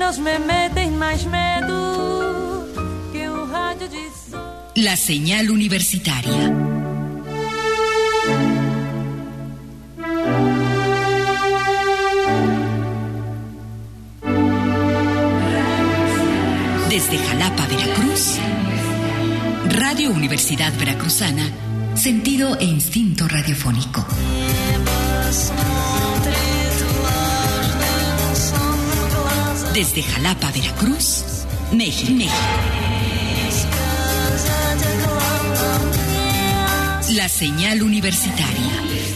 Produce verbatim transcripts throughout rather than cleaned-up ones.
menos me metem mais medo que o rádio de som. La señal universitaria. Desde Jalapa, Veracruz, Radio Universidad Veracruzana, sentido e instinto radiofónico. Desde Jalapa, Veracruz, México. La señal universitaria.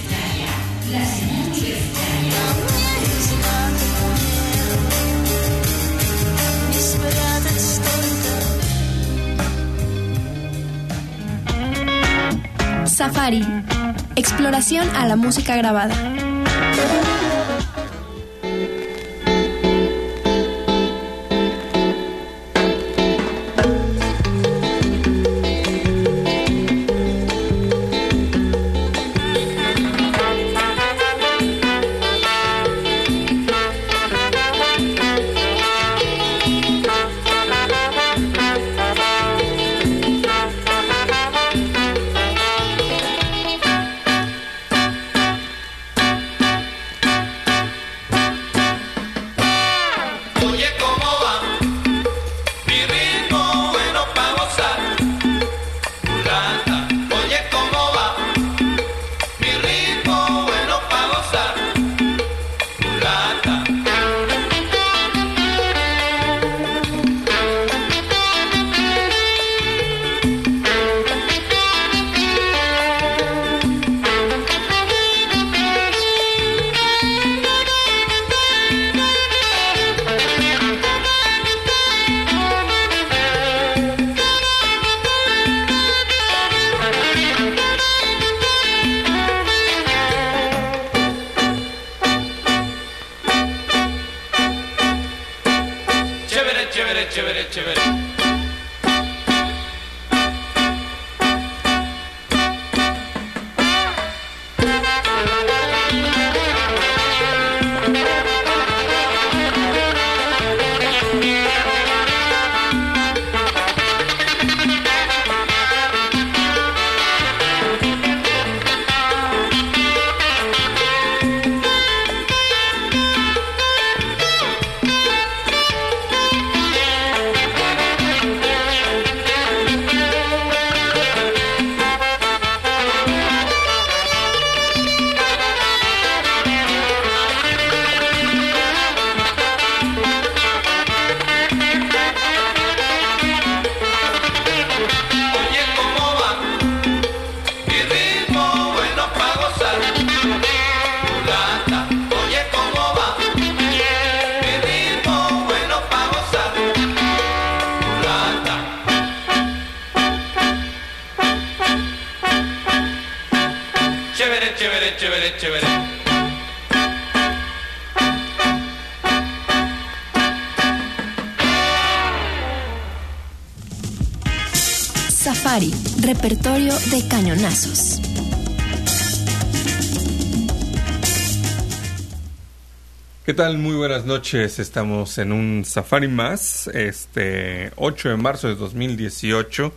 Safari. Exploración a la música grabada. Safari, repertorio de cañonazos. ¿Qué tal? Muy buenas noches. Estamos en un Safari más, este ocho de marzo de dos mil dieciocho,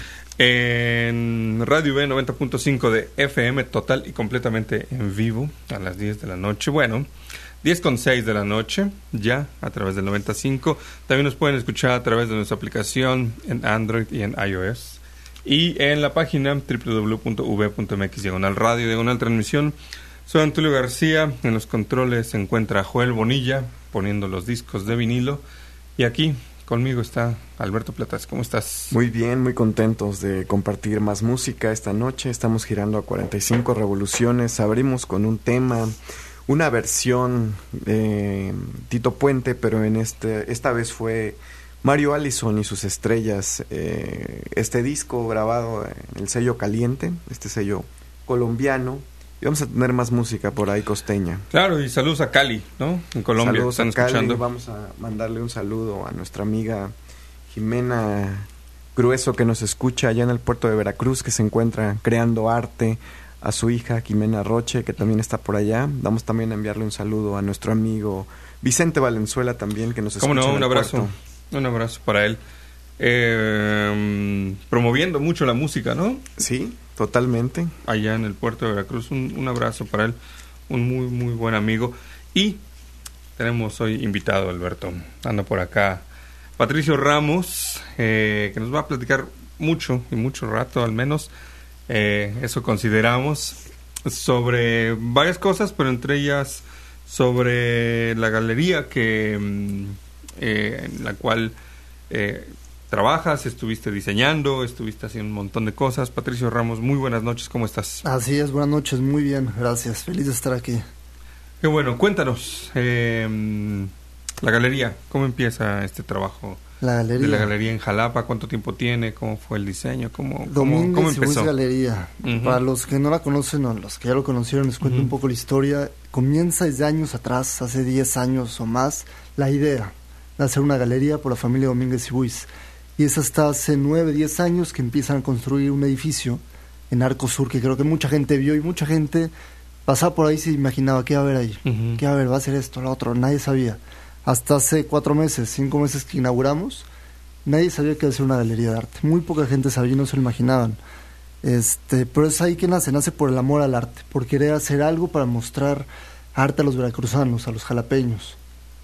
en Radio V noventa punto cinco de F M, total y completamente en vivo, a las diez de la noche. Bueno, diez con seis de la noche, ya a través del noventa y cinco. También nos pueden escuchar a través de nuestra aplicación en Android y en iOS. Y en la página doble u doble u doble u punto v punto m x diagonal radio, diagonal transmisión. Soy Antulio García. En los controles se encuentra Joel Bonilla poniendo los discos de vinilo. Y aquí conmigo está Alberto Platas. ¿Cómo estás? Muy bien, muy contentos de compartir más música esta noche. Estamos girando a cuarenta y cinco revoluciones. Abrimos con un tema, una versión de Tito Puente, pero en este esta vez fue Mario Allison y sus estrellas. Eh, este disco grabado en el sello Caliente, este sello colombiano. Y vamos a tener más música por ahí costeña. Claro, y saludos a Cali, ¿no? En Colombia. Saludos están a Cali. Escuchando. Vamos a mandarle un saludo a nuestra amiga Jimena Grueso, que nos escucha allá en el puerto de Veracruz, que se encuentra creando arte a su hija Jimena Roche, que también está por allá. Vamos también a enviarle un saludo a nuestro amigo Vicente Valenzuela también, que nos escucha. ¿Cómo no? en Un el abrazo. puerto. Un abrazo para él. Eh, promoviendo mucho la música, ¿no? Sí, totalmente. Allá en el puerto de Veracruz. Un, un abrazo para él. Un muy, muy buen amigo. Y tenemos hoy invitado, Alberto. Anda por acá Patricio Ramos, eh, que nos va a platicar mucho, y mucho rato al menos, eh, eso consideramos, sobre varias cosas, pero entre ellas sobre la galería que eh, en la cual eh, trabajas, estuviste diseñando, estuviste haciendo un montón de cosas. Patricio Ramos, muy buenas noches, ¿cómo estás? Así es, buenas noches, muy bien, gracias, feliz de estar aquí. Qué bueno, cuéntanos, eh, la galería, ¿cómo empieza este trabajo? La galería. De la galería en Jalapa, ¿cuánto tiempo tiene? ¿Cómo fue el diseño? ¿Cómo, cómo, Domínguez cómo y empezó? Ruiz Galería. Uh-huh. Para los que no la conocen o los que ya lo conocieron, les cuento Uh-huh. un poco la historia. Comienza desde años atrás, hace diez años o más, la idea de hacer una galería por la familia Domínguez y Ruiz. Y es hasta hace nueve, diez años que empiezan a construir un edificio en Arco Sur, que creo que mucha gente vio y mucha gente pasaba por ahí y se imaginaba, ¿qué va a haber ahí? Uh-huh. ¿Qué va a haber? ¿Va a ser esto, lo otro? Nadie sabía. Hasta hace cuatro meses, cinco meses que inauguramos, nadie sabía que iba a ser una galería de arte. Muy poca gente sabía y no se lo imaginaban. Este, pero es ahí que nace, nace por el amor al arte, por querer hacer algo para mostrar arte a los veracruzanos, a los jalapeños.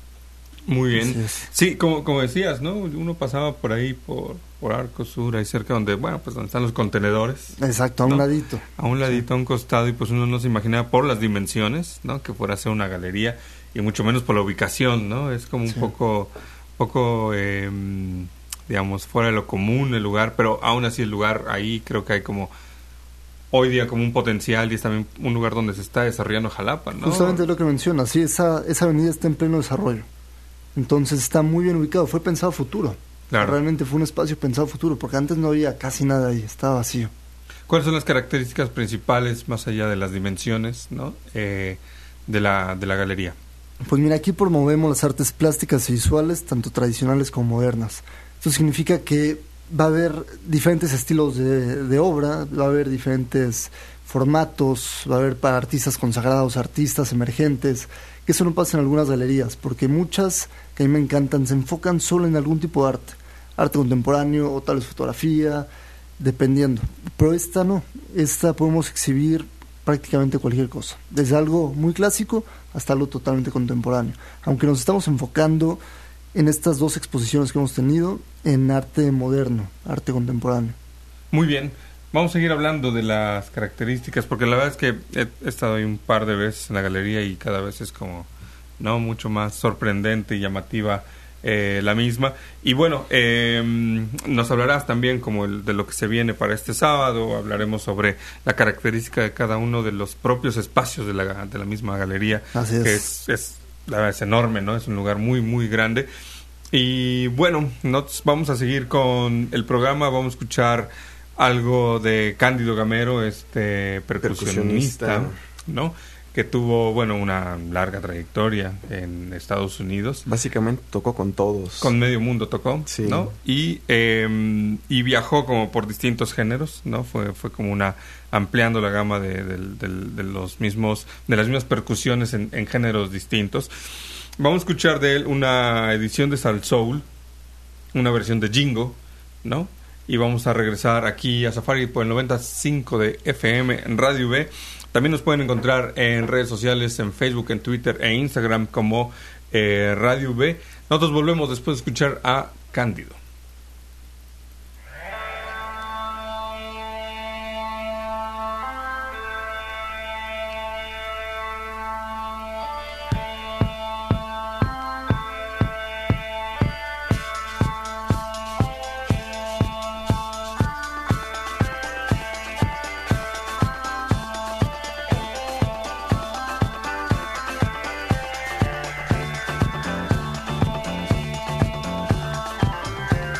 Muy bien. Así es. Sí, como, como decías, ¿no? Uno pasaba por ahí, por, por Arco Sur, ahí cerca donde, bueno, pues donde están los contenedores. Exacto, a un ¿no? ladito. A un ladito, a un costado, y pues uno no se imaginaba por las dimensiones, ¿no? Que fuera a ser una galería, y mucho menos por la ubicación, ¿no? Es como un Sí. poco, poco, eh, digamos, fuera de lo común el lugar, pero aún así el lugar ahí creo que hay como, hoy día como un potencial, y es también un lugar donde se está desarrollando Jalapa, ¿no? Justamente lo que mencionas, sí, esa, esa avenida está en pleno desarrollo. Entonces está muy bien ubicado, fue pensado a futuro. Claro. Realmente fue un espacio pensado a futuro, porque antes no había casi nada ahí, estaba vacío. ¿Cuáles son las características principales, más allá de las dimensiones, ¿no? eh, de la de la galería? Pues mira, aquí promovemos las artes plásticas y visuales, tanto tradicionales como modernas. Esto significa que va a haber diferentes estilos de, de obra, va a haber diferentes formatos, va a haber para artistas consagrados, artistas emergentes, que eso no pasa en algunas galerías, porque muchas, que a mí me encantan, se enfocan solo en algún tipo de arte, arte contemporáneo o tal vez fotografía, dependiendo. Pero esta no, esta podemos exhibir prácticamente cualquier cosa, desde algo muy clásico hasta algo totalmente contemporáneo, aunque nos estamos enfocando en estas dos exposiciones que hemos tenido en arte moderno, arte contemporáneo. Muy bien, vamos a seguir hablando de las características, porque la verdad es que he, he estado ahí un par de veces en la galería y cada vez es como, no, mucho más sorprendente y llamativa eh, la misma. Y bueno, eh, nos hablarás también como el, de lo que se viene para este sábado. Hablaremos sobre la característica de cada uno de los propios espacios de la, de la misma galería. Así es. Que es, es, la verdad es enorme, ¿no? Es un lugar muy, muy grande. Y bueno, nosotros vamos a seguir con el programa. Vamos a escuchar algo de Cándido Gamero, este percusionista, Percusionista. ¿no? Que tuvo, bueno, una larga trayectoria en Estados Unidos. Básicamente tocó con todos. Con medio mundo tocó, Sí. ¿no? Y, eh, y viajó como por distintos géneros, ¿no? Fue, fue como una, ampliando la gama de, de, de, de los mismos, de las mismas percusiones en, en géneros distintos. Vamos a escuchar de él una edición de Sal Soul, una versión de Jingo, ¿no? Y vamos a regresar aquí a Safari por el noventa y cinco de F M en Radio V. También nos pueden encontrar en redes sociales, en Facebook, en Twitter e Instagram como eh, Radio V. Nosotros volvemos después de escuchar a Cándido. Thank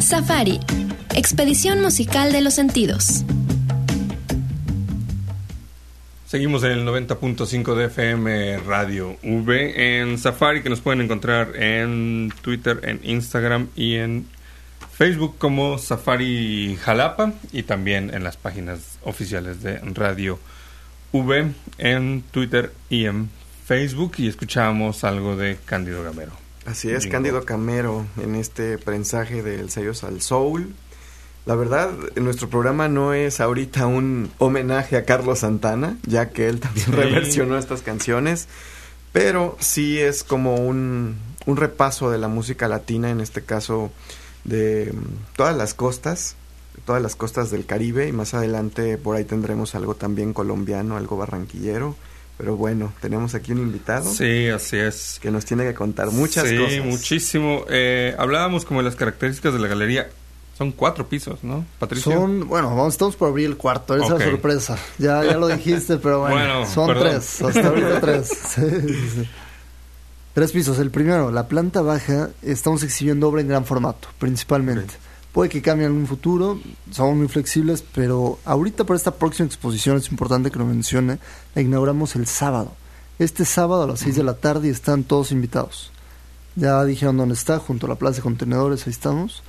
Safari, expedición musical de los sentidos. Seguimos en el noventa punto cinco de F M Radio V en Safari, que nos pueden encontrar en Twitter, en Instagram y en Facebook como Safari Jalapa, y también en las páginas oficiales de Radio V en Twitter y en Facebook. Y escuchamos algo de Cándido Gamero. Así es, Jingle. Cándido Gamero en este prensaje del sello Sal Soul. La verdad, nuestro programa no es ahorita un homenaje a Carlos Santana, ya que él también sí. reversionó estas canciones, pero sí es como un, un repaso de la música latina, en este caso de todas las costas, todas las costas del Caribe, y más adelante por ahí tendremos algo también colombiano, algo barranquillero. Pero bueno, tenemos aquí un invitado. Sí, así es. Que nos tiene que contar muchas sí, cosas. Sí, muchísimo. Eh, hablábamos como de las características de la galería. Son cuatro pisos, ¿no, Patricio? Son, bueno, vamos, estamos por abrir el cuarto, esa okay. es la sorpresa. Ya, ya lo dijiste, pero bueno, bueno son perdón. tres, hasta ahorita tres. Sí, sí, sí. Tres pisos. El primero, la planta baja, estamos exhibiendo obra en gran formato, principalmente. Okay. Puede que cambie en un futuro, somos muy flexibles, pero ahorita para esta próxima exposición es importante que lo mencione, la inauguramos el sábado. Este sábado a las seis de la tarde y están todos invitados. Ya dijeron dónde está, junto a la Plaza de Contenedores, ahí estamos.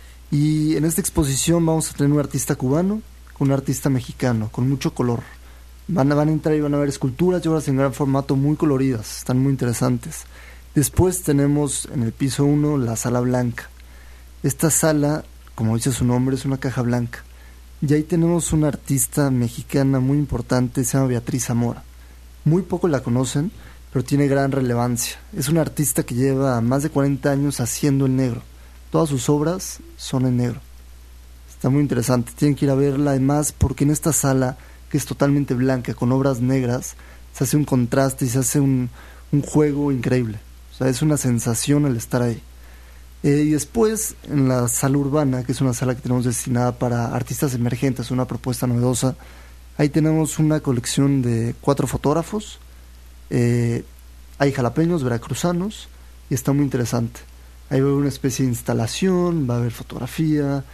Y en esta exposición vamos a tener un artista cubano con un artista mexicano, con mucho color. Van a, van a entrar y van a ver esculturas y obras en gran formato muy coloridas, están muy interesantes. Después tenemos en el piso uno la sala blanca. Esta sala, como dice su nombre, es una caja blanca. Y ahí tenemos una artista mexicana muy importante, se llama Beatriz Zamora. Muy poco la conocen, pero tiene gran relevancia. Es una artista que lleva más de cuarenta años haciendo el negro. Todas sus obras son en negro. Está muy interesante, tienen que ir a verla, además porque en esta sala, que es totalmente blanca, con obras negras, se hace un contraste y se hace un, un juego increíble. O sea, es una sensación el estar ahí. Eh, y después, en la sala urbana, que es una sala que tenemos destinada para artistas emergentes, una propuesta novedosa, ahí tenemos una colección de cuatro fotógrafos, eh, hay jalapeños, veracruzanos, y está muy interesante. Ahí va a haber una especie de instalación, va a haber fotografía,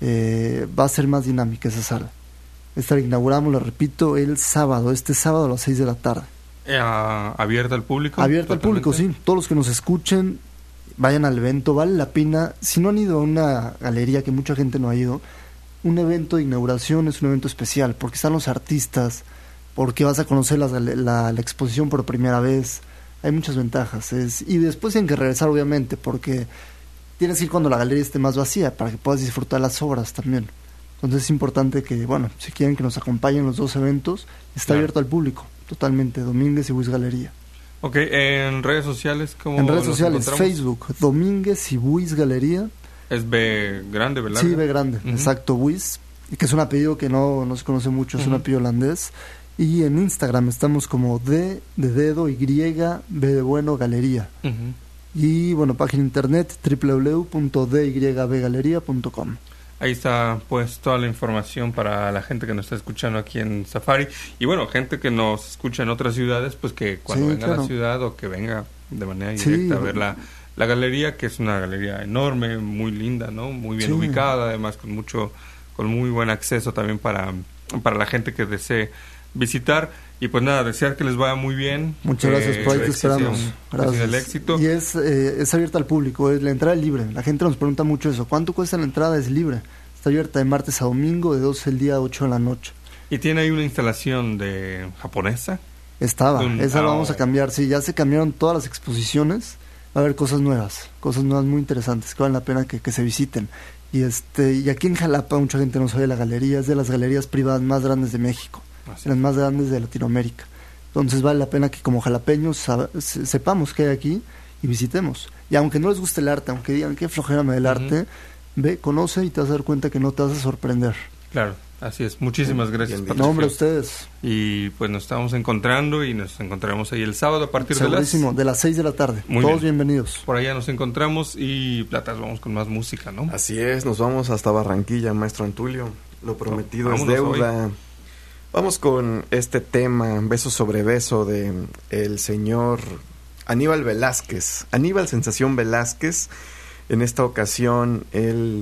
eh, va a ser más dinámica esa sala. Esta la inauguramos, lo repito, el sábado, este sábado a las seis de la tarde. Eh, ¿Abierta al público? Abierta al público, sí. Todos los que nos escuchen, vayan al evento, vale la pena. Si no han ido a una galería, que mucha gente no ha ido, un evento de inauguración es un evento especial, porque están los artistas, porque vas a conocer la, la, la exposición por primera vez. Hay muchas ventajas. Es, y después tienen que regresar, obviamente, porque tienes que ir cuando la galería esté más vacía, para que puedas disfrutar las obras también. Entonces es importante que, bueno, si quieren que nos acompañen los dos eventos, está claro. abierto al público, totalmente, Domínguez y Buis Galería. Ok, en redes sociales, ¿cómo En redes sociales, Facebook, Domínguez y Buis Galería. ¿Es B grande, ¿verdad? Sí, B grande, uh-huh. exacto, Buis, que es un apellido que no, no se conoce mucho, es uh-huh. un apellido holandés. Y en Instagram estamos como D de dedo, Y, B de bueno, Galería. Uh-huh. Y bueno, página internet doble u doble u doble u punto d y b galería punto com. Ahí está pues toda la información para la gente que nos está escuchando aquí en Safari. Y bueno, gente que nos escucha en otras ciudades, pues que cuando sí, venga claro. a la ciudad o que venga de manera directa sí. a ver la, la galería, que es una galería enorme, muy linda, ¿no? Muy bien sí. ubicada, además con mucho, con muy buen acceso también para, para la gente que desee visitar. Y pues nada, desear que les vaya muy bien. Muchas gracias, por ahí te esperamos. Gracias. El éxito. Y es, eh, es abierta al público, es, la entrada es libre. La gente nos pregunta mucho eso. ¿Cuánto cuesta la entrada? Es libre. Está abierta de martes a domingo, de doce del día a ocho de la noche. ¿Y tiene ahí una instalación de japonesa? Estaba, Un, esa oh. la vamos a cambiar. Sí, ya se cambiaron todas las exposiciones. Va a haber cosas nuevas, cosas nuevas muy interesantes que valen la pena que, que se visiten. Y este y aquí en Jalapa mucha gente no sabe de la galería, es de las galerías privadas más grandes de México. Así. Las más grandes de Latinoamérica. Entonces vale la pena que como jalapeños sab- sepamos qué hay aquí y visitemos. Y aunque no les guste el arte, aunque digan qué flojera me del uh-huh. arte, ve, conoce y te vas a dar cuenta que no te vas a sorprender. Claro, así es. Muchísimas gracias, Patricio. No, hombre, a ustedes. Y pues nos estamos encontrando y nos encontraremos ahí el sábado a partir Segurísimo, de las... de las seis de la tarde. Muy Todos bien. bienvenidos. Por allá nos encontramos y Platas, vamos con más música, ¿no? Así es, nos vamos hasta Barranquilla, maestro Antulio. Lo prometido no, es deuda. Hoy. Vamos con este tema, Beso sobre Beso, de el señor Aníbal Velázquez. Aníbal Sensación Velázquez. En esta ocasión, él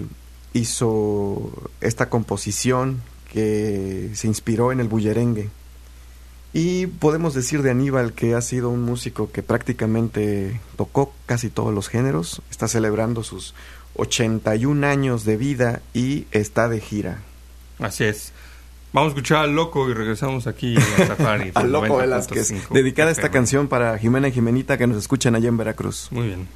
hizo esta composición que se inspiró en el bullerengue. Y podemos decir de Aníbal que ha sido un músico que prácticamente tocó casi todos los géneros, está celebrando sus ochenta y un años de vida y está de gira. Así es. Vamos a escuchar al Loco y regresamos aquí en Safari. Al Loco Velázquez. Dedicada esta canción para Jimena y Jimenita que nos escuchan allá en Veracruz. Muy bien.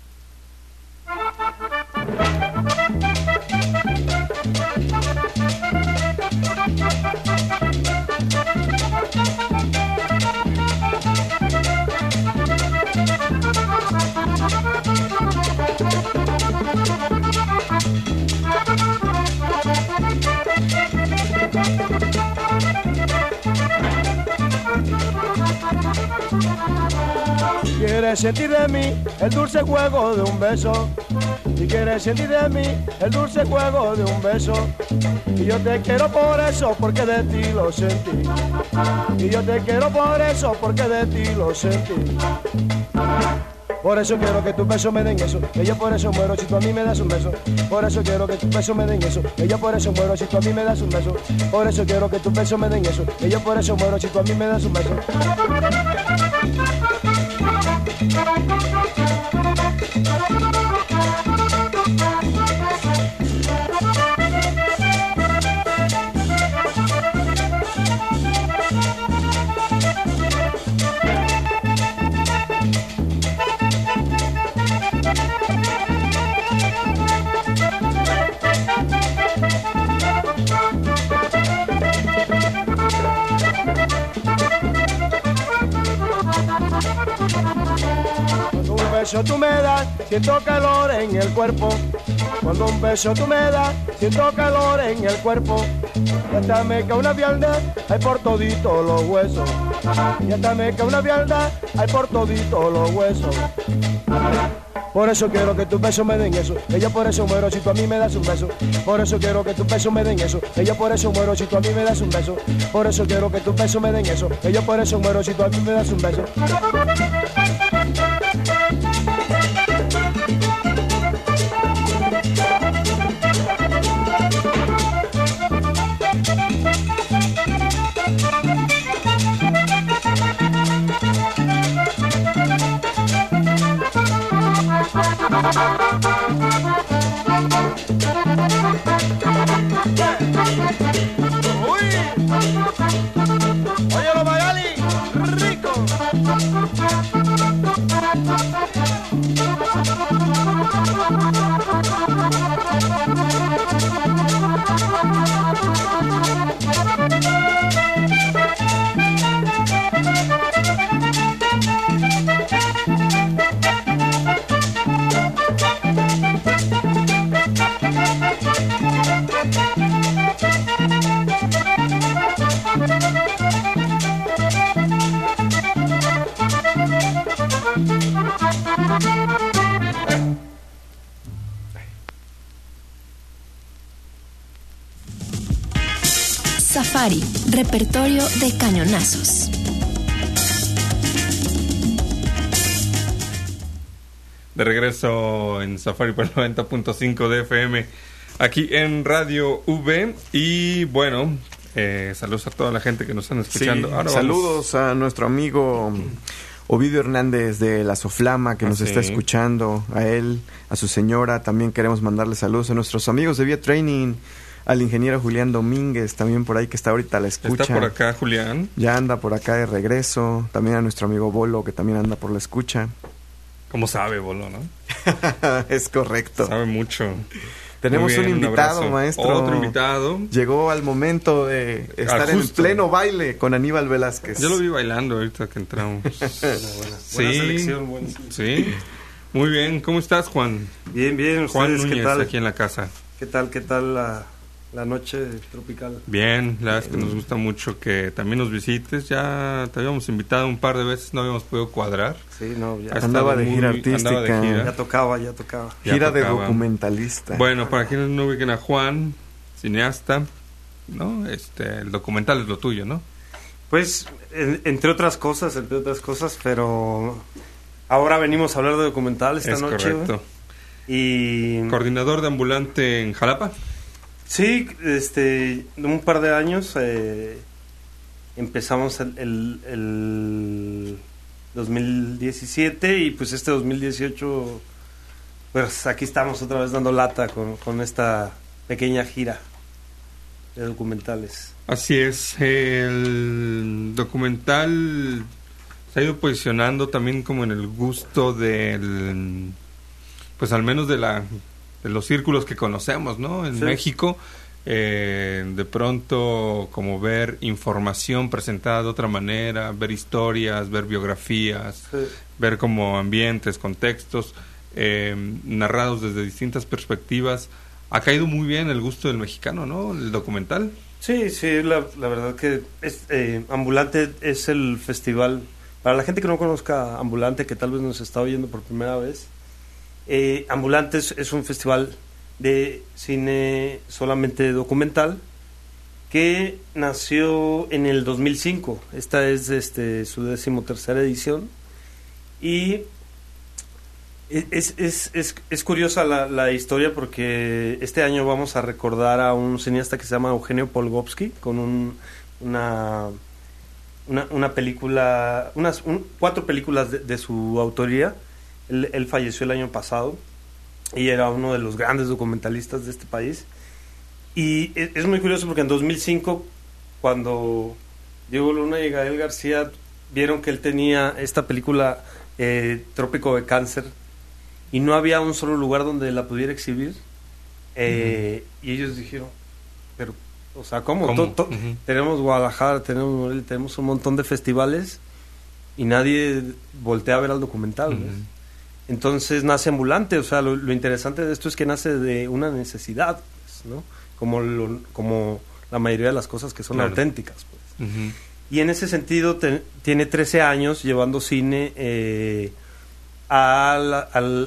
Quieres sentir de mí el dulce juego de un beso, y quieres sentir de mí el dulce juego de un beso, y yo te quiero por eso porque de ti lo sentí, y yo te quiero por eso porque de ti lo sentí. Por eso quiero que tus besos me den eso, que yo por eso muero si tú a mí me das un beso. Por eso quiero que tus besos me den eso, que yo por eso muero si tú a mí me das un beso. Por eso quiero que tus besos me den eso, que yo por eso muero si tú a mí me das un beso. Un beso tú me das, siento calor en el cuerpo. Cuando un beso tú me das, siento calor en el cuerpo. Y hasta me cae una vialda, hay por todito los huesos. Y hasta me cae una vialda, hay por todito los huesos. Por eso quiero que tus besos me den eso, que yo por eso muero si tú a mí me das un beso. Por eso quiero que tus besos me den eso, que yo por eso muero si tú a mí me das un beso. Por eso quiero que tus besos me den eso, que yo por eso muero si tú a mí me das un beso. Oye, lo Magali, rico. Safari, repertorio de cañonazos. De regreso en Safari por el noventa punto cinco de F M, aquí en Radio V. Y bueno, eh, saludos a toda la gente que nos están escuchando. Sí, Ahora saludos vamos. a nuestro amigo Ovidio Hernández de La Soflama, que ah, nos sí. está escuchando, a él, a su señora. También queremos mandarle saludos a nuestros amigos de Vía Training, al ingeniero Julián Domínguez, también por ahí que está ahorita a la escucha. Está por acá Julián. Ya anda por acá de regreso. También a nuestro amigo Bolo, que también anda por la escucha. ¿Cómo sabe, Bolo, no? Es correcto. Sabe mucho. Tenemos bien, un invitado, un maestro. Otro invitado. Llegó al momento de estar Al en justo. pleno baile con Aníbal Velázquez. Yo lo vi bailando ahorita que entramos. Buena, buena, Sí. buena selección, buena selección. Sí. Muy bien. ¿Cómo estás, Juan? Bien, bien. Juan ¿Ustedes Núñez, qué tal? aquí en la casa. ¿Qué tal, qué tal la, la noche tropical? Bien, la verdad es que nos gusta mucho que también nos visites. Ya te habíamos invitado un par de veces, no habíamos podido cuadrar. Sí, no, ya, Has Andaba estado de gira muy- artística. andaba de gira. ya tocaba, ya tocaba. Ya Gira de tocaba. documentalista. Bueno, para quienes no ubiquen a Juan, cineasta, ¿no? Este, el documental es lo tuyo, ¿no? Pues, en- entre otras cosas, entre otras cosas, pero ahora venimos a hablar de documental esta es noche. correcto. ¿eh? Y ¿Coordinador de ambulante en Jalapa? Sí, este, un par de años eh, empezamos el, el, el dos mil diecisiete y pues este dos mil dieciocho, pues aquí estamos otra vez dando lata con, con esta pequeña gira de documentales. Así es, el documental se ha ido posicionando también como en el gusto del, pues al menos de la de los círculos que conocemos, ¿no? En sí. México, eh, de pronto como ver información presentada de otra manera, ver historias, ver biografías, sí. ver como ambientes, contextos, eh, narrados desde distintas perspectivas. Ha caído muy bien el gusto del mexicano, ¿no? El documental. Sí, sí, la, la verdad que es, eh, Ambulante es el festival, para la gente que no conozca Ambulante, que tal vez nos está oyendo por primera vez, eh, Ambulante es, es un festival de cine solamente documental que nació en el dos mil cinco. Esta es este, su decimotercera edición y Es, es, es, es curiosa la, la historia porque este año vamos a recordar a un cineasta que se llama Eugenio Polgovsky con un, una, una, una película, unas un, cuatro películas de, de su autoría. Él, él falleció el año pasado y era uno de los grandes documentalistas de este país. Y es, es muy curioso porque en dos mil cinco, cuando Diego Luna y Gael García vieron que él tenía esta película eh, Trópico de Cáncer, y no había un solo lugar donde la pudiera exhibir, eh, uh-huh. y ellos dijeron, pero, o sea, ¿cómo? ¿Cómo? To, to, uh-huh. Tenemos Guadalajara, tenemos tenemos un montón de festivales y nadie voltea a ver al documental, uh-huh. ¿ves? Entonces nace Ambulante, o sea, lo, lo interesante de esto es que nace de una necesidad, pues, ¿no? Como, lo, como la mayoría de las cosas que son claro. auténticas, pues. Uh-huh. Y en ese sentido te, tiene trece años llevando cine eh, a, la,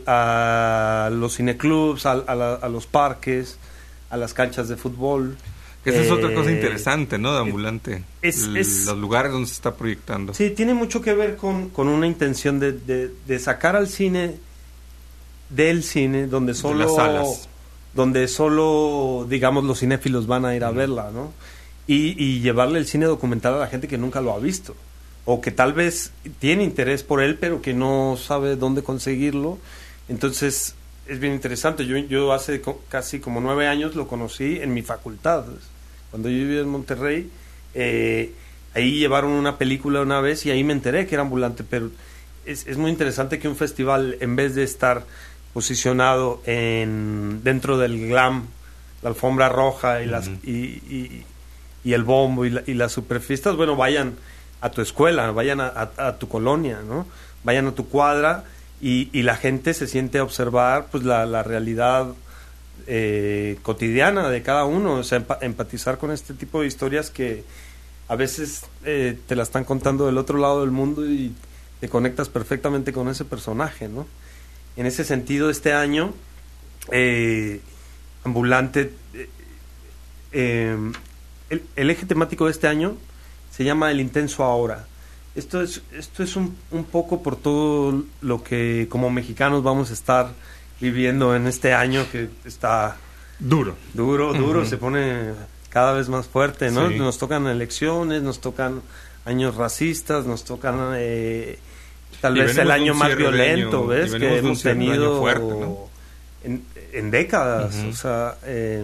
a, a los cineclubs, a, a, la, a los parques, a las canchas de fútbol. Esa eh, es otra cosa eh, interesante, ¿no? De Ambulante. Es, L- es, los lugares donde se está proyectando. Sí, tiene mucho que ver con, con una intención de, de, de sacar al cine del cine, donde solo, de las salas. donde solo, digamos, los cinéfilos van a ir a mm. verla, ¿no? Y, y llevarle el cine documental a la gente que nunca lo ha visto, o que tal vez tiene interés por él, pero que no sabe dónde conseguirlo. Entonces, es bien interesante. Yo, yo hace co- casi como nueve años lo conocí en mi facultad. Cuando yo vivía en Monterrey, eh, ahí llevaron una película una vez y ahí me enteré que era Ambulante, pero es, es muy interesante que un festival, en vez de estar posicionado en dentro del glam, la alfombra roja y, uh-huh. las, y, y, y el bombo y, la, y las superfiestas, bueno, vayan a tu escuela, vayan a, a, a tu colonia, ¿no? Vayan a tu cuadra y, y la gente se siente a observar pues la, la realidad eh, cotidiana de cada uno, o sea, emp- empatizar con este tipo de historias que a veces eh, te la están contando del otro lado del mundo y te conectas perfectamente con ese personaje, ¿no? En ese sentido, este año eh, Ambulante eh, eh, el, el eje temático de este año se llama El Intenso Ahora. Esto es, esto es un, un poco por todo lo que como mexicanos vamos a estar viviendo en este año que está duro, duro, duro, uh-huh. se pone cada vez más fuerte, ¿no? Sí. Nos tocan elecciones, nos tocan años racistas, nos tocan eh, tal y vez el año más violento, año, ¿ves? Que hemos tenido fuerte, ¿no? en, en décadas, uh-huh. o sea, eh,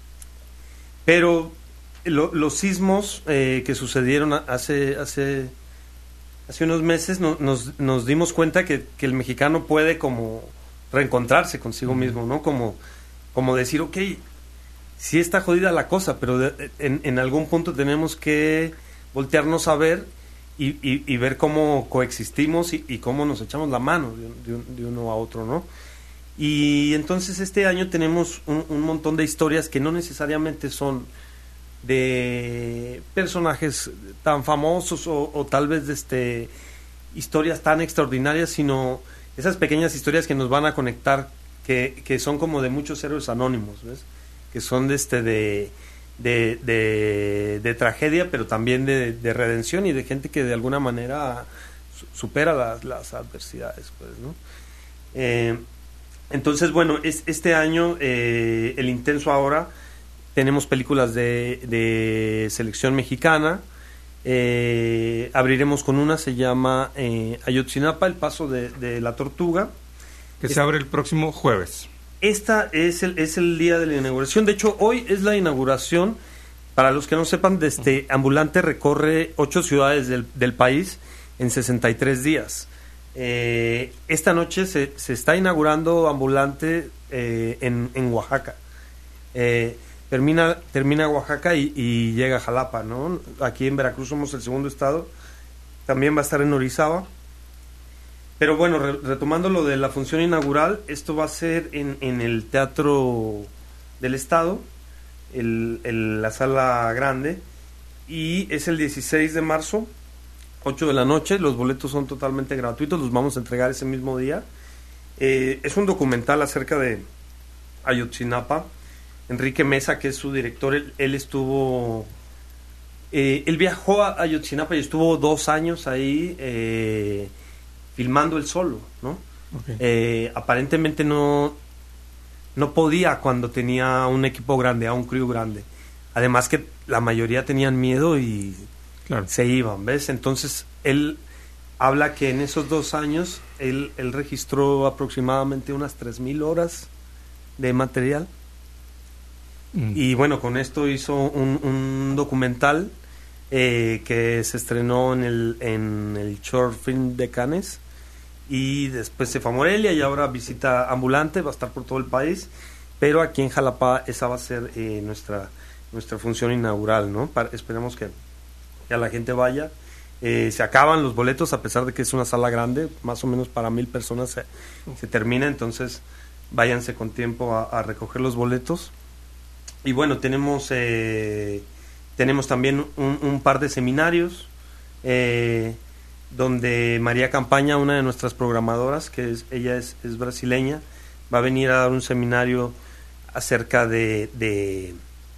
pero Lo, los sismos eh, que sucedieron hace hace hace unos meses no, nos, nos dimos cuenta que, que el mexicano puede como reencontrarse consigo mismo, ¿no? Como, como decir, ok, sí está jodida la cosa, pero de, en, en algún punto tenemos que voltearnos a ver y, y, y ver cómo coexistimos y, y cómo nos echamos la mano de, de, de uno a otro, ¿no? Y entonces este año tenemos un, un montón de historias que no necesariamente son de personajes tan famosos o, o tal vez de este historias tan extraordinarias, sino esas pequeñas historias que nos van a conectar, que, que son como de muchos héroes anónimos, ¿ves? Que son de este de de, de, de tragedia, pero también de, de redención y de gente que de alguna manera supera las, las adversidades, pues, ¿no? Eh, Entonces, bueno, es, este año, eh, el Intenso ahora, tenemos películas de, de selección mexicana. Eh, abriremos con una, se llama eh, Ayotzinapa, el paso de, de la tortuga. Que es, se abre el próximo jueves. Esta es el, es el día de la inauguración. De hecho, hoy es la inauguración. Para los que no sepan, este Ambulante recorre ocho ciudades del, del país en sesenta y tres días. Eh, esta noche se, se está inaugurando Ambulante eh, en, en Oaxaca. Eh, termina termina Oaxaca y, y llega a Jalapa, ¿no? Aquí en Veracruz somos el segundo estado. También va a estar en Orizaba. Pero bueno, re, retomando lo de la función inaugural, esto va a ser en, en el Teatro del Estado, el, el, la sala grande, y es el dieciséis de marzo, ocho de la noche. Los boletos son totalmente gratuitos, los vamos a entregar ese mismo día. Eh, es un documental acerca de Ayotzinapa. Enrique Mesa, que es su director, él, él estuvo... Eh, él viajó a Ayotzinapa y estuvo dos años ahí eh, filmando él solo, ¿no? Okay. Eh, aparentemente no, no podía cuando tenía un equipo grande, a un crew grande. Además que la mayoría tenían miedo y claro, se iban, ¿ves? Entonces él habla que en esos dos años él, él registró aproximadamente unas tres mil horas de material. Mm. Y bueno, con esto hizo un, un documental eh, que se estrenó en el, en el Short Film de Cannes, y después se fue a Morelia y ahora visita Ambulante, va a estar por todo el país, pero aquí en Jalapa esa va a ser eh, nuestra nuestra función inaugural, ¿no? Para, esperemos que, que a la gente vaya. Eh, se acaban los boletos, a pesar de que es una sala grande, más o menos para mil personas se, se termina, entonces váyanse con tiempo a, a recoger los boletos. Y bueno, tenemos eh, tenemos también un, un par de seminarios eh, donde María Campaña, una de nuestras programadoras, que es, ella es, es brasileña, va a venir a dar un seminario acerca de, de,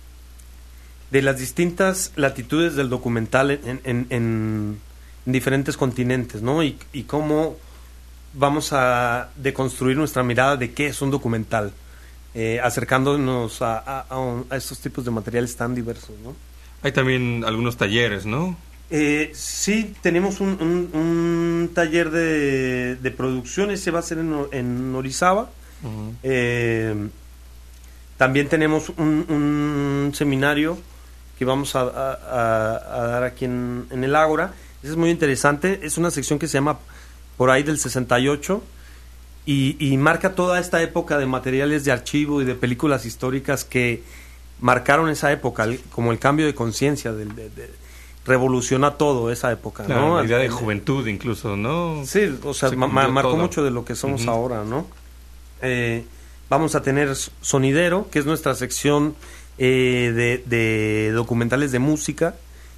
de las distintas latitudes del documental en, en, en, en diferentes continentes, ¿no? Y, y cómo vamos a deconstruir nuestra mirada de qué es un documental. Eh, acercándonos a, a, a, a estos tipos de materiales tan diversos, ¿no? Hay también algunos talleres, ¿no? Eh, sí, tenemos un, un, un taller de, de producción, ese va a ser en, en Orizaba. Uh-huh. Eh, también tenemos un, un seminario que vamos a, a, a dar aquí en, en el Ágora. Ese es muy interesante, es una sección que se llama Por ahí del sesenta y ocho. Y, y marca toda esta época de materiales de archivo y de películas históricas que marcaron esa época, el, como el cambio de conciencia, de, de, de, revoluciona todo esa época, claro, ¿no? La idea de juventud incluso, ¿no? Sí, o sea, ma- marcó todo. Mucho de lo que somos uh-huh. ahora, ¿no? Eh, vamos a tener Sonidero, que es nuestra sección eh, de, de documentales de música.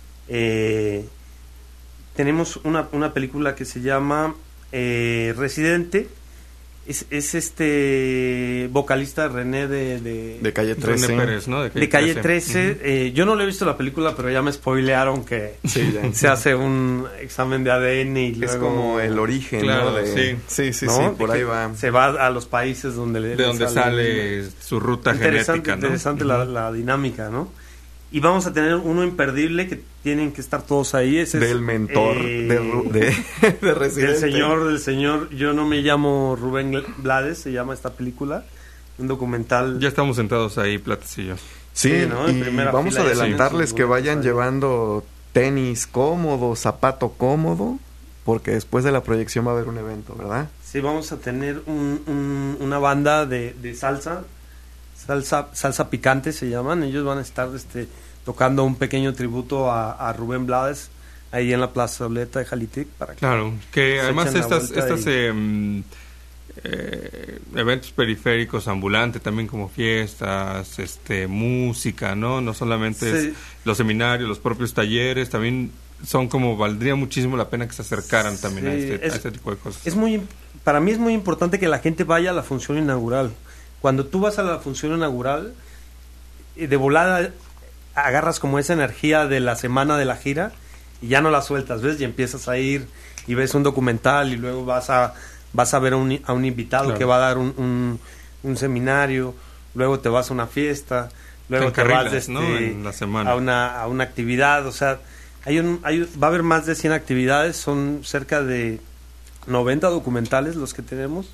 Eh, tenemos una, una película que se llama eh, Residente. Es, es este vocalista René de... De, de Calle trece. René Pérez, ¿no? De Calle, de Calle trece. Uh-huh. eh, yo no le he visto la película, pero ya me spoilearon que sí, se hace un examen de A D N y es luego... Es como el origen, claro, ¿no? De, sí, sí, sí, ¿no? sí, por ahí va. Se va a los países donde... Le, de le donde sale, sale su ruta genética, ¿no? Interesante uh-huh. la, la dinámica, ¿no? Y vamos a tener uno imperdible que tienen que estar todos ahí. Ese del es, mentor eh, de, de, de Residente. Del señor, del señor. Yo no me llamo Rubén Blades, se llama esta película. Un documental. Ya estamos sentados ahí, Platas y yo. Sí, sí, ¿no? Y vamos a adelantarles que vayan ahí llevando tenis cómodo, zapato cómodo, porque después de la proyección va a haber un evento, ¿verdad? Sí, vamos a tener un, un, una banda de, de salsa, salsa, salsa picante se llaman. Ellos van a estar este tocando un pequeño tributo a, a Rubén Blades ahí en la plazoleta de Jalitic. Para que claro, que además estas, estas y... eh, eh, eventos periféricos ambulantes, también como fiestas, este música, ¿no? No solamente sí. es los seminarios, los propios talleres, también son como, valdría muchísimo la pena que se acercaran también sí, a, este, es, a este tipo de cosas. Es muy, para mí es muy importante que la gente vaya a la función inaugural. Cuando tú vas a la función inaugural, de volada agarras como esa energía de la semana de la gira y ya no la sueltas, ¿ves? Y empiezas a ir y ves un documental y luego vas a vas a ver a un, a un invitado Claro. que va a dar un, un, un seminario, luego te vas a una fiesta, luego te vas encarrilas, ¿no? este, En la semana. a una a una actividad, o sea, hay un hay, va a haber más de cien actividades, son cerca de noventa documentales los que tenemos,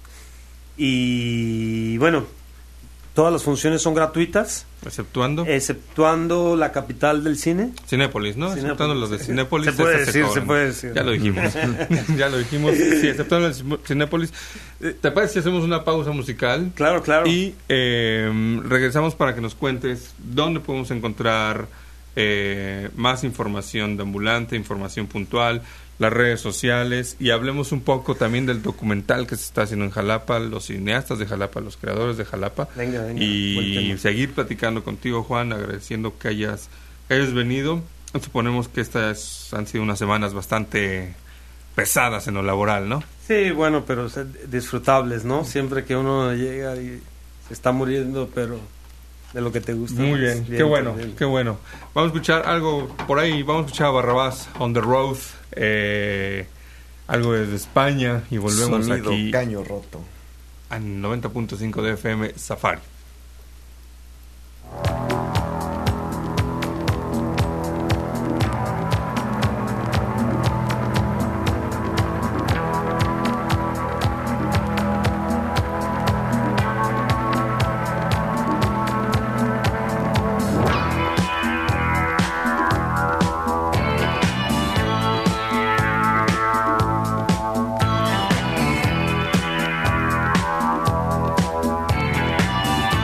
y bueno, todas las funciones son gratuitas, Exceptuando exceptuando la capital del cine. Cinépolis, ¿no? Cinépolis. Exceptuando los de Cinépolis. Se puede estas decir, cobran. se puede decir. Ya lo dijimos. Ya lo dijimos. Sí, exceptuando los de Cinépolis. Eh, ¿Te parece si hacemos una pausa musical? Claro, claro. Y eh, regresamos para que nos cuentes dónde podemos encontrar eh, más información de ambulante, información puntual, las redes sociales, y hablemos un poco también del documental que se está haciendo en Jalapa, los cineastas de Jalapa, los creadores de Jalapa. Venga, venga, buen Y tema. seguir platicando contigo, Juan, agradeciendo que hayas, que hayas venido. Suponemos que estas han sido unas semanas bastante pesadas en lo laboral, ¿no? Sí, bueno, pero o sea, disfrutables, ¿no? Siempre que uno llega y se está muriendo, pero de lo que te gusta. Muy pues, bien, qué bueno, bien. qué bueno. Vamos a escuchar algo por ahí, vamos a escuchar a Barrabás, On the Road, eh, algo desde España, y volvemos Sonido aquí caño roto. a noventa punto cinco de F M Safari. Thank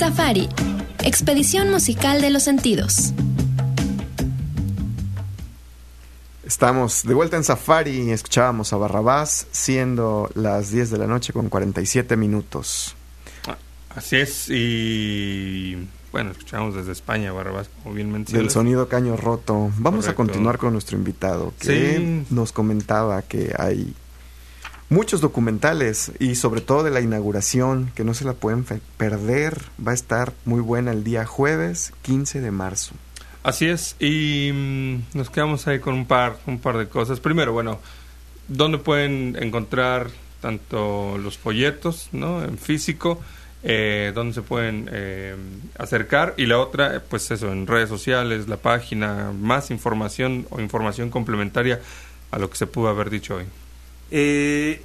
Safari, expedición musical de los sentidos. Estamos de vuelta en Safari y escuchábamos a Barrabás, siendo las diez de la noche con cuarenta y siete minutos. Así es, y bueno, escuchamos desde España, Barrabás, como bien mencionas. Del sonido Caño Roto. Vamos Correcto. a continuar con nuestro invitado, que Sí. nos comentaba que hay muchos documentales y sobre todo de la inauguración, que no se la pueden fe- perder. Va a estar muy buena el día jueves quince de marzo. Así es, y mm, nos quedamos ahí con un par, un par de cosas. Primero, bueno, ¿dónde pueden encontrar tanto los folletos, ¿no? En físico, eh, dónde se pueden eh, acercar? Y la otra, eh, pues eso, en redes sociales, la página, más información o información complementaria a lo que se pudo haber dicho hoy. Eh,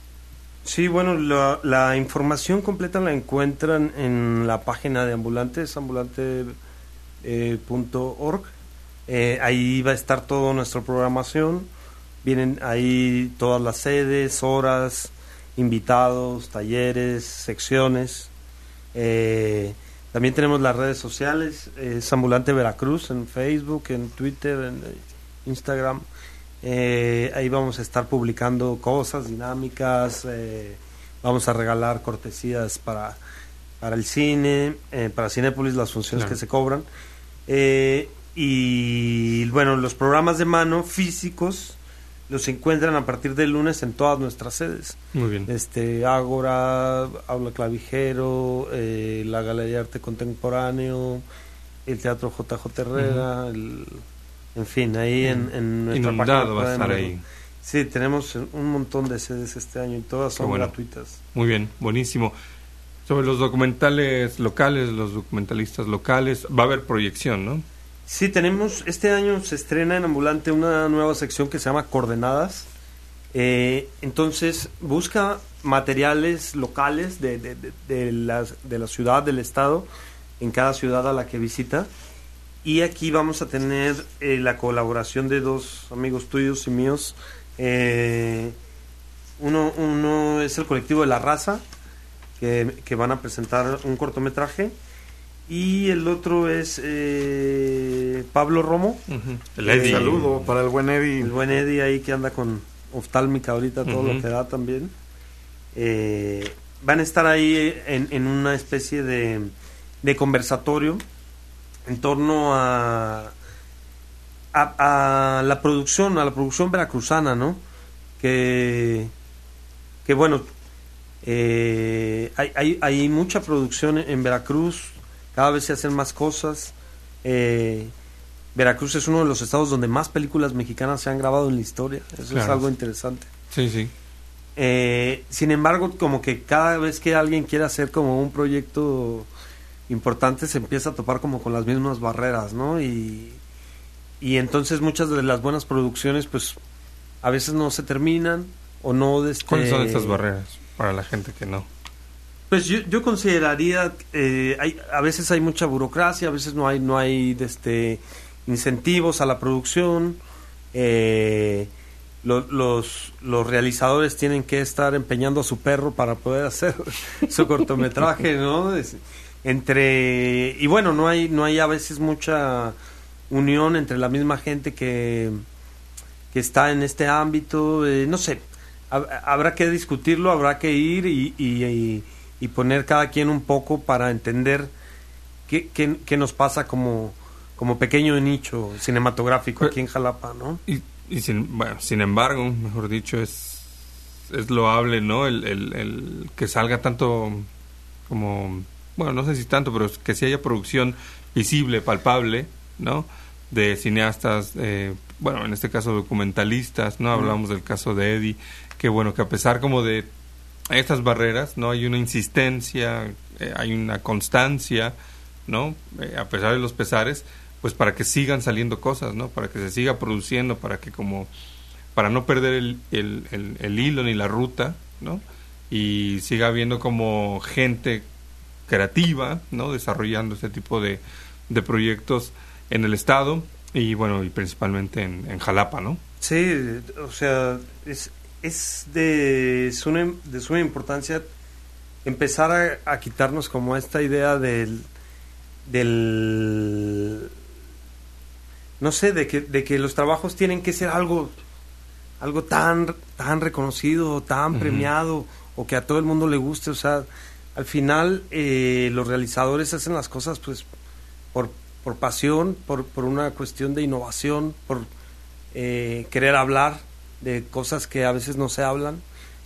sí, bueno, la, la información completa la encuentran en la página de Ambulantes, ambulante punto org. Eh, ahí va a estar toda nuestra programación. Vienen ahí todas las sedes, horas, invitados, talleres, secciones. Eh, también tenemos las redes sociales, es Ambulante Veracruz en Facebook, en Twitter, en Instagram. Eh, ahí vamos a estar publicando cosas, dinámicas, eh, vamos a regalar cortesías para, para el cine, eh, para Cinépolis, las funciones Claro. que se cobran. Eh, y bueno, los programas de mano físicos los encuentran a partir del lunes en todas nuestras sedes. Muy bien. Este, Ágora, Aula Clavijero, eh, la Galería de Arte Contemporáneo, el Teatro J J Herrera, uh-huh. el, en fin, ahí en, en nuestra Inundado página va a estar verlo. ahí. Sí, tenemos un montón de sedes este año y todas son bueno. gratuitas. Muy bien, buenísimo. Sobre los documentales locales, los documentalistas locales, va a haber proyección, ¿no? Sí, tenemos, este año se estrena en Ambulante una nueva sección que se llama Coordenadas. Eh, entonces, busca materiales locales de, de, de, de, la, de la ciudad, del estado, en cada ciudad a la que visita. Y aquí vamos a tener eh, la colaboración de dos amigos tuyos y míos. Eh, uno, uno es el colectivo de La Raza, que, que van a presentar un cortometraje. Y el otro es eh, Pablo Romo. Uh-huh. El Eddie. Un saludo para el buen Eddie. El buen Eddie ahí que anda con oftálmica ahorita, todo uh-huh. lo que da también. Eh, van a estar ahí en, en una especie de, de conversatorio en torno a, a, a la producción, a la producción veracruzana, ¿no? Que, que bueno, eh, hay, hay, hay mucha producción en Veracruz. Cada vez se hacen más cosas. Eh, Veracruz es uno de los estados donde más películas mexicanas se han grabado en la historia. Eso claro. es algo interesante. Sí, sí. Eh, sin embargo, como que cada vez que alguien quiere hacer como un proyecto importante, se empieza a topar como con las mismas barreras, ¿no? Y, y entonces muchas de las buenas producciones, pues, a veces no se terminan o no... Este, ¿Cuáles son estas barreras para la gente que no? Pues yo, yo consideraría, eh, hay, a veces hay mucha burocracia, a veces no hay no hay este, incentivos a la producción, eh, lo, los, los realizadores tienen que estar empeñando a su perro para poder hacer su cortometraje, ¿no? Es, entre y bueno, no hay no hay a veces mucha unión entre la misma gente que, que está en este ámbito, eh, no sé, hab, habrá que discutirlo, habrá que ir y... y, y y poner cada quien un poco para entender qué, qué, qué nos pasa como, como pequeño nicho cinematográfico aquí en Jalapa, ¿no? Y, y sin, bueno, sin embargo, mejor dicho, es, es loable, ¿no? El, el, el que salga tanto como, bueno, no sé si tanto, pero que sí haya producción visible, palpable, ¿no? De cineastas, eh, bueno, en este caso documentalistas, ¿no? Hablamos mm. del caso de Eddie, que bueno, que a pesar como de estas barreras, no hay una insistencia, eh, hay una constancia, ¿no? Eh, a pesar de los pesares, pues para que sigan saliendo cosas, ¿no? Para que se siga produciendo, para que como para no perder el, el, el, el hilo ni la ruta, ¿no? Y siga habiendo como gente creativa, ¿no? Desarrollando este tipo de, de proyectos en el estado y bueno, y principalmente en, en Jalapa, ¿no? Sí, o sea, es es de suma, de suma importancia empezar a, a quitarnos como esta idea del del no sé, de que, de que los trabajos tienen que ser algo algo tan tan reconocido, tan uh-huh. premiado, o que a todo el mundo le guste. O sea, al final eh, los realizadores hacen las cosas pues por, por pasión, por, por una cuestión de innovación, por eh, querer hablar de cosas que a veces no se hablan,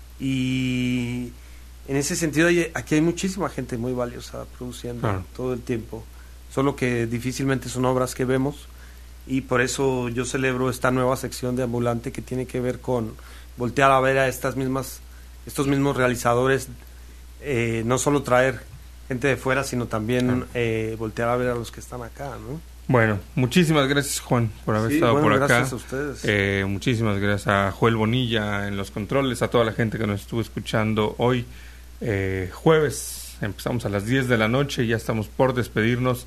y en ese sentido hay, aquí hay muchísima gente muy valiosa produciendo claro. todo el tiempo, solo que difícilmente son obras que vemos, y por eso yo celebro esta nueva sección de Ambulante que tiene que ver con voltear a ver a estas mismas estos mismos realizadores, eh, no solo traer gente de fuera, sino también eh, voltear a ver a los que están acá, ¿no? Bueno, muchísimas gracias, Juan, por haber sí, estado bueno, por acá. Gracias a ustedes. Eh, muchísimas gracias a Joel Bonilla en los controles, a toda la gente que nos estuvo escuchando hoy, eh, jueves. Empezamos a las diez de la noche, ya estamos por despedirnos.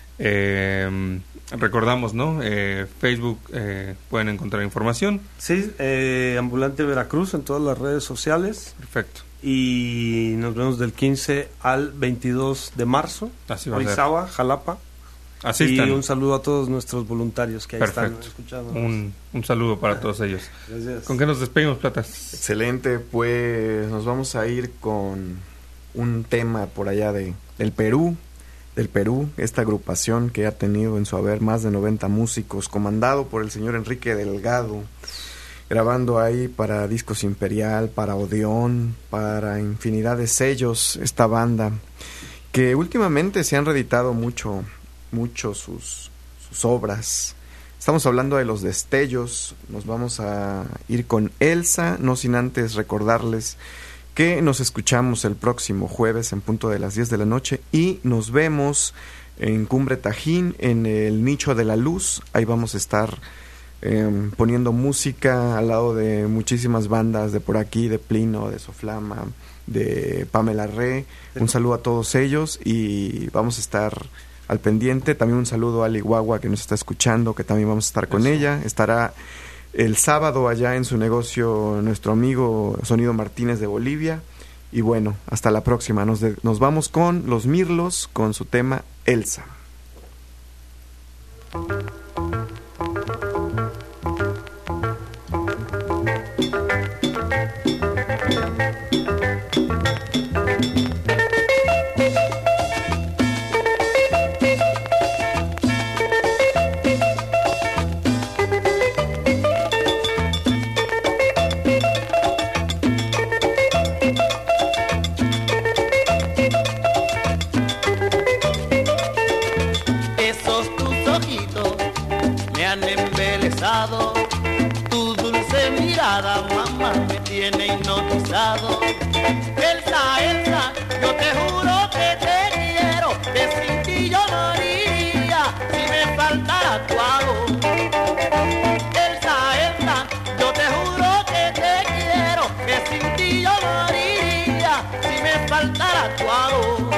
Eh, recordamos, ¿no? Eh, Facebook, eh, pueden encontrar información. Sí, eh, Ambulante Veracruz en todas las redes sociales. Perfecto. Y nos vemos del quince al veintidós de marzo. Así va a ser. Orizaba, Jalapa. Asistan. Y un saludo a todos nuestros voluntarios que ahí Perfecto. están escuchando. Un, un saludo para todos ellos. Gracias. ¿Con qué nos despedimos, Platas? Excelente, pues nos vamos a ir con un tema por allá de del Perú. Del Perú, esta agrupación que ha tenido en su haber más de noventa músicos, comandado por el señor Enrique Delgado, grabando ahí para Discos Imperial, para Odeón, para infinidad de sellos, esta banda, que últimamente se han reeditado mucho, mucho sus, sus obras. Estamos hablando de Los Destellos. Nos vamos a ir con Elsa, no sin antes recordarles que nos escuchamos el próximo jueves en punto de las diez de la noche y nos vemos en Cumbre Tajín, en el Nicho de la Luz. Ahí vamos a estar eh, poniendo música al lado de muchísimas bandas de por aquí, de Plino, de Soflama, de Pamela Re. Un saludo a todos ellos y vamos a estar al pendiente. También un saludo a Ali Guagua, que nos está escuchando, que también vamos a estar con Eso. ella. Estará el sábado allá en su negocio nuestro amigo Sonido Martínez de Bolivia. Y bueno, hasta la próxima. Nos, de, nos vamos con Los Mirlos, con su tema Elsa. Tu dulce mirada, mamá, me tiene hipnotizado. Elsa, Elsa, yo te juro que te quiero, que sin ti yo moriría si me faltara tu amor. Elsa, Elsa, yo te juro que te quiero, que sin ti yo moriría si me faltara tu amor.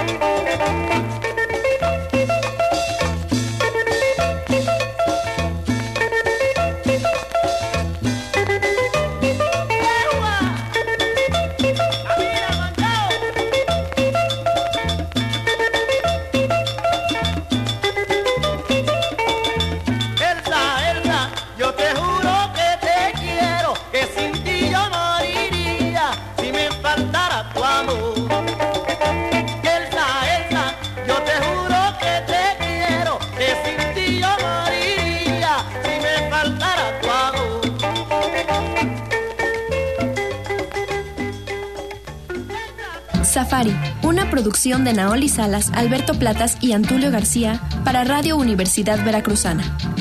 Safari, una producción de Naoli Salas, Alberto Platas y Antulio García para Radio Universidad Veracruzana.